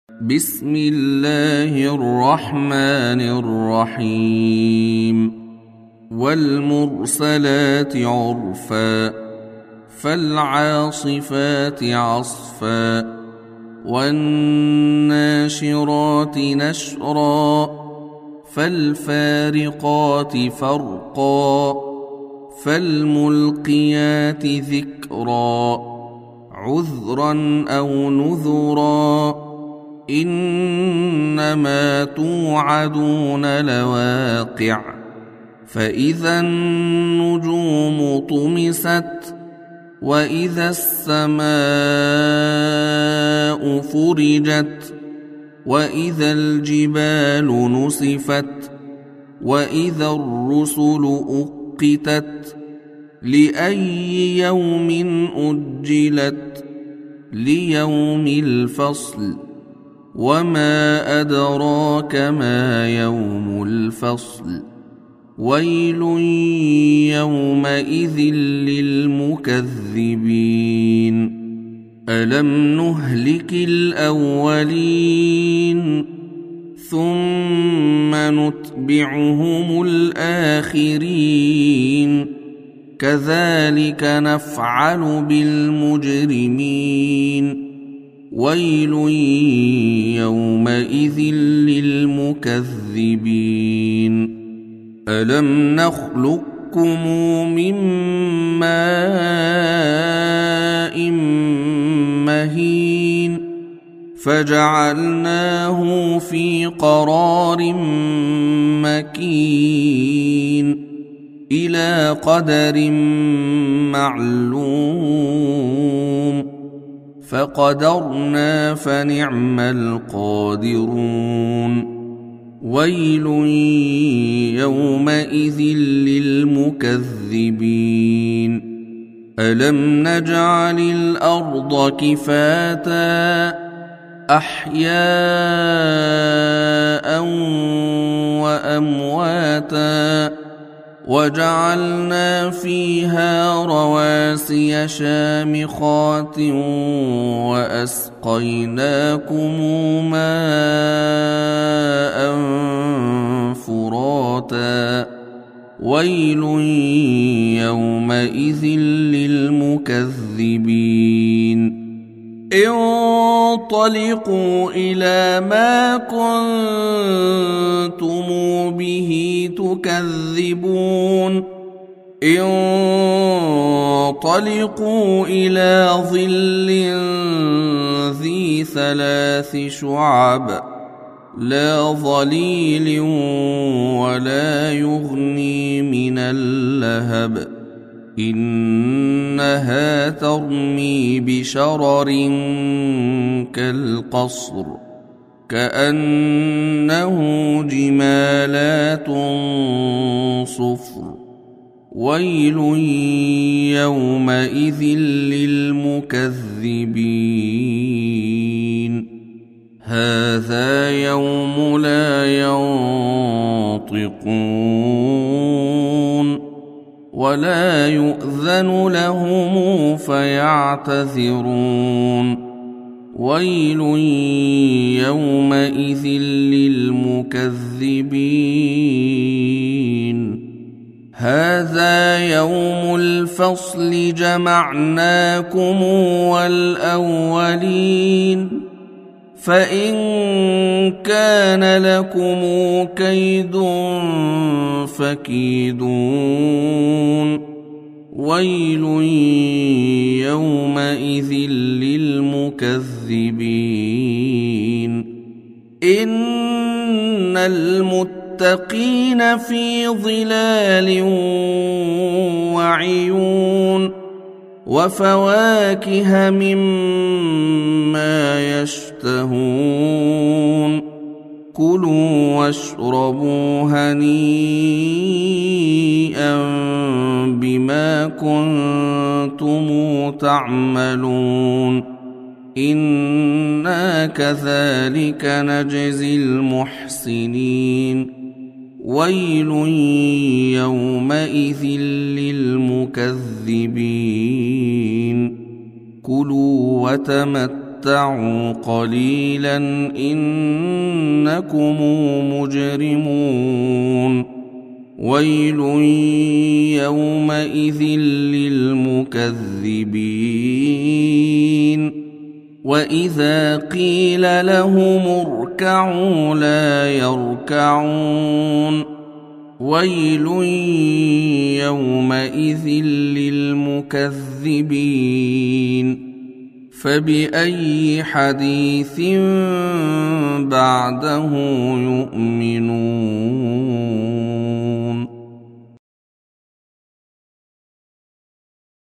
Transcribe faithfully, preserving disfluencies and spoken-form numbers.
بسم الله الرحمن الرحيم والمرسلات عرفا فالعاصفات عصفا والناشرات نشرا فالفارقات فرقا فالملقيات ذكرا عذرا أو نذرا إنما توعدون لواقع فإذا النجوم طمست وإذا السماء فرجت وإذا الجبال نسفت وإذا الرسل أقتت لأي يوم أجلت ليوم الفصل وما أدراك ما يوم الفصل ويل يومئذ للمكذبين ألم نهلك الأولين ثم نتبعهم الآخرين كذلك نفعل بالمجرمين ويل يومئذ للمكذبين ألم نخلقكم من ماء مهين فجعلناه في قرار مكين إلى قدر معلوم فقدرنا فنعم القادرون ويل يومئذ للمكذبين ألم نجعل الأرض كفاتا أحياء وأمواتا وجعلنا فيها رواسي شامخات وأسقيناكم ماء فراتا ويل يومئذ للمكذبين انطلقوا إلى ما كنتم به تكذبون انطلقوا إلى ظل ذي ثلاث شعب لا ظليل ولا يغني من اللهب إنها ترمي بشرر كالقصر كأنه جمالات صفر ويل يومئذ للمكذبين هذا يوم لا ينطقون ولا يؤذن لهم فيعتذرون ويل يومئذ للمكذبين هذا يوم الفصل جمعناكم والأولين فإن كان لكم كيد فكيدون ويل يومئذ للمكذبين إن المتقين في ظلال وعيون وفواكه مما يشتهون كلوا واشربوا هنيئا بما كنتم تعملون إنا كذلك نجزي المحسنين ويل يومئذ للمكذبين كلوا وتمتعوا تمتعوا قليلا إنكم مجرمون ويل يومئذ للمكذبين وإذا قيل لهم اركعوا لا يركعون ويل يومئذ للمكذبين فبأي حديث بعده يؤمنون